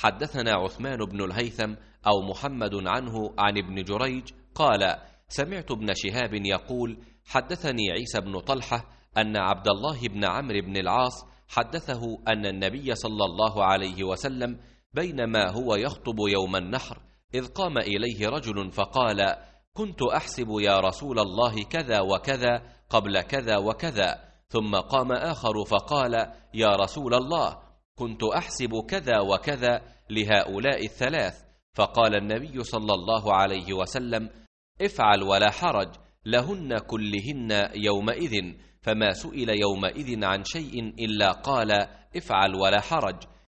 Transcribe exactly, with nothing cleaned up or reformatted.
حدثنا عثمان بن الهيثم أو محمد عنه عن ابن جريج قال: سمعت ابن شهاب يقول: حدثني عيسى بن طلحة أن عبد الله بن عمرو بن العاص حدثه أن النبي صلى الله عليه وسلم بينما هو يخطب يوم النحر إذ قام إليه رجل فقال: كنت أحسب يا رسول الله كذا وكذا قبل كذا وكذا. ثم قام آخر فقال: يا رسول الله كنت أحسب كذا وكذا لهؤلاء الثلاث. فقال النبي صلى الله عليه وسلم: افعل ولا حرج، لهن كلهن يومئذ. فما سئل يومئذ عن شيء إلا قال: افعل ولا حرج.